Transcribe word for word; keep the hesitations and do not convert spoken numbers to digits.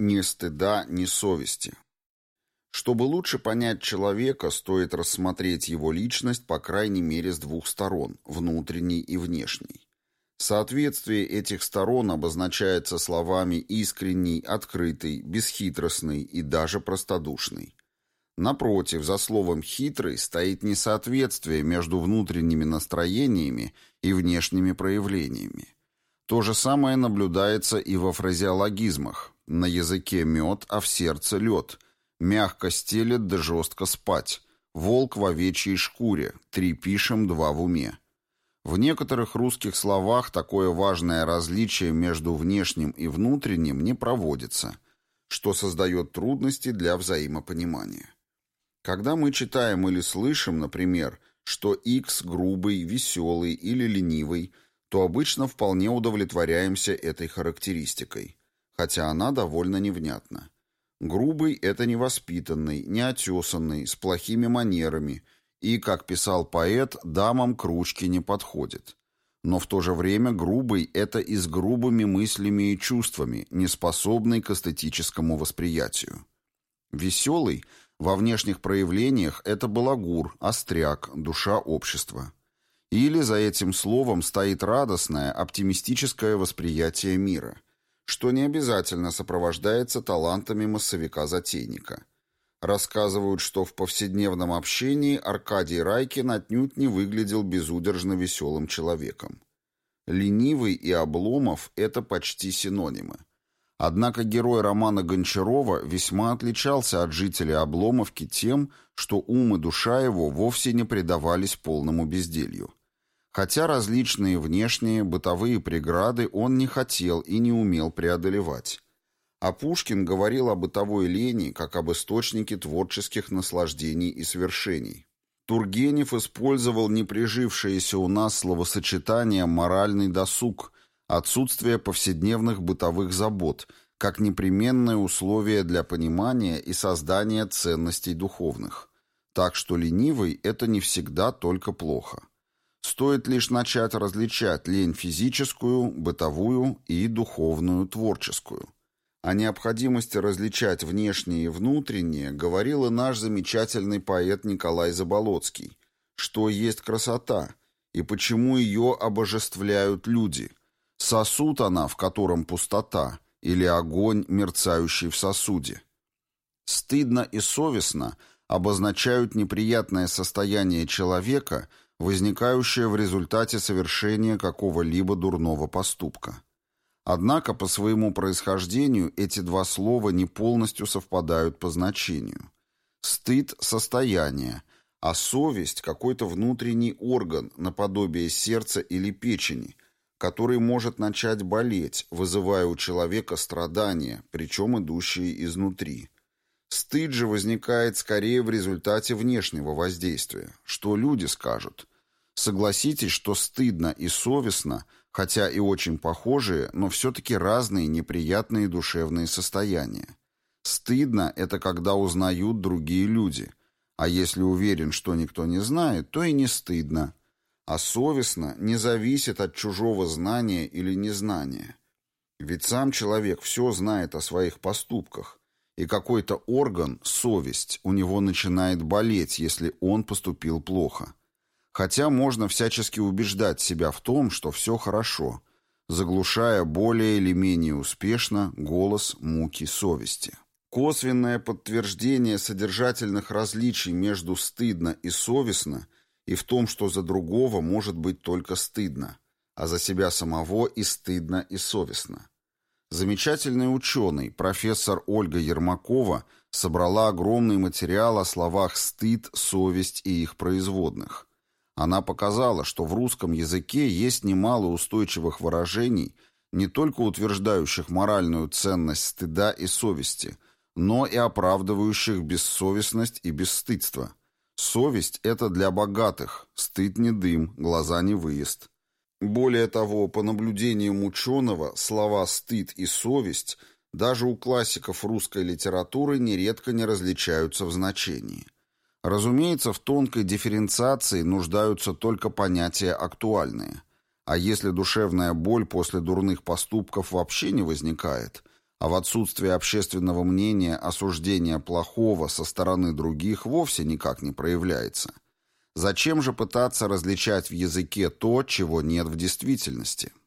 Ни стыда, ни совести. Чтобы лучше понять человека, стоит рассмотреть его личность по крайней мере с двух сторон, внутренней и внешней. Соответствие этих сторон обозначается словами искренний, открытый, бесхитростный и даже простодушный. Напротив, за словом «хитрый» стоит несоответствие между внутренними настроениями и внешними проявлениями. То же самое наблюдается и во фразеологизмах. На языке мед, а в сердце лед. Мягко стелет да жестко спать. Волк в овечьей шкуре. Три пишем, два в уме. В некоторых русских словах такое важное различие между внешним и внутренним не проводится, что создает трудности для взаимопонимания. Когда мы читаем или слышим, например, что X грубый, веселый или ленивый, то обычно вполне удовлетворяемся этой характеристикой, хотя она довольно невнятна. Грубый – это невоспитанный, неотесанный, с плохими манерами и, как писал поэт, дамам к ручке не подходит. Но в то же время грубый – это и с грубыми мыслями и чувствами, неспособный к эстетическому восприятию. Веселый – во внешних проявлениях это балагур, остряк, душа общества. Или за этим словом стоит радостное, оптимистическое восприятие мира, что не обязательно сопровождается талантами массовика-затейника. Рассказывают, что в повседневном общении Аркадий Райкин отнюдь не выглядел безудержно веселым человеком. Ленивый и Обломов – это почти синонимы. Однако герой романа Гончарова весьма отличался от жителя Обломовки тем, что ум и душа его вовсе не предавались полному безделью. Хотя различные внешние бытовые преграды он не хотел и не умел преодолевать. А Пушкин говорил о бытовой лени как об источнике творческих наслаждений и свершений. Тургенев использовал неприжившееся у нас словосочетание «моральный досуг», отсутствие повседневных бытовых забот, как непременное условие для понимания и создания ценностей духовных. Так что ленивый – это не всегда только плохо. Стоит лишь начать различать лень физическую, бытовую и духовную, творческую. О необходимости различать внешнее и внутреннее говорил и наш замечательный поэт Николай Заболоцкий, что есть красота и почему ее обожествляют люди – сосуд она, в котором пустота, или огонь, мерцающий в сосуде. Стыдно и совестно обозначают неприятное состояние человека, возникающее в результате совершения какого-либо дурного поступка. Однако по своему происхождению эти два слова не полностью совпадают по значению. Стыд – состояние, а совесть – какой-то внутренний орган, наподобие сердца или печени – который может начать болеть, вызывая у человека страдания, причем идущие изнутри. Стыд же возникает скорее в результате внешнего воздействия. Что люди скажут? Согласитесь, что стыдно и совестно, хотя и очень похожие, но все-таки разные неприятные душевные состояния. Стыдно – это когда узнают другие люди, а если уверен, что никто не знает, то и не стыдно. А совестно не зависит от чужого знания или незнания. Ведь сам человек все знает о своих поступках, и какой-то орган, совесть, у него начинает болеть, если он поступил плохо. Хотя можно всячески убеждать себя в том, что все хорошо, заглушая более или менее успешно голос муки совести. Косвенное подтверждение содержательных различий между стыдно и совестно – и в том, что за другого может быть только стыдно, а за себя самого и стыдно, и совестно. Замечательный ученый, профессор Ольга Ермакова, собрала огромный материал о словах «стыд», «совесть» и их производных. Она показала, что в русском языке есть немало устойчивых выражений, не только утверждающих моральную ценность стыда и совести, но и оправдывающих бессовестность и бесстыдство. Совесть – это для богатых, стыд не дым, глаза не выезд. Более того, по наблюдениям ученого, слова «стыд» и «совесть» даже у классиков русской литературы нередко не различаются в значении. Разумеется, в тонкой дифференциации нуждаются только понятия актуальные. А если душевная боль после дурных поступков вообще не возникает, А в отсутствии общественного мнения осуждение плохого со стороны других вовсе никак не проявляется. Зачем же пытаться различать в языке то, чего нет в действительности?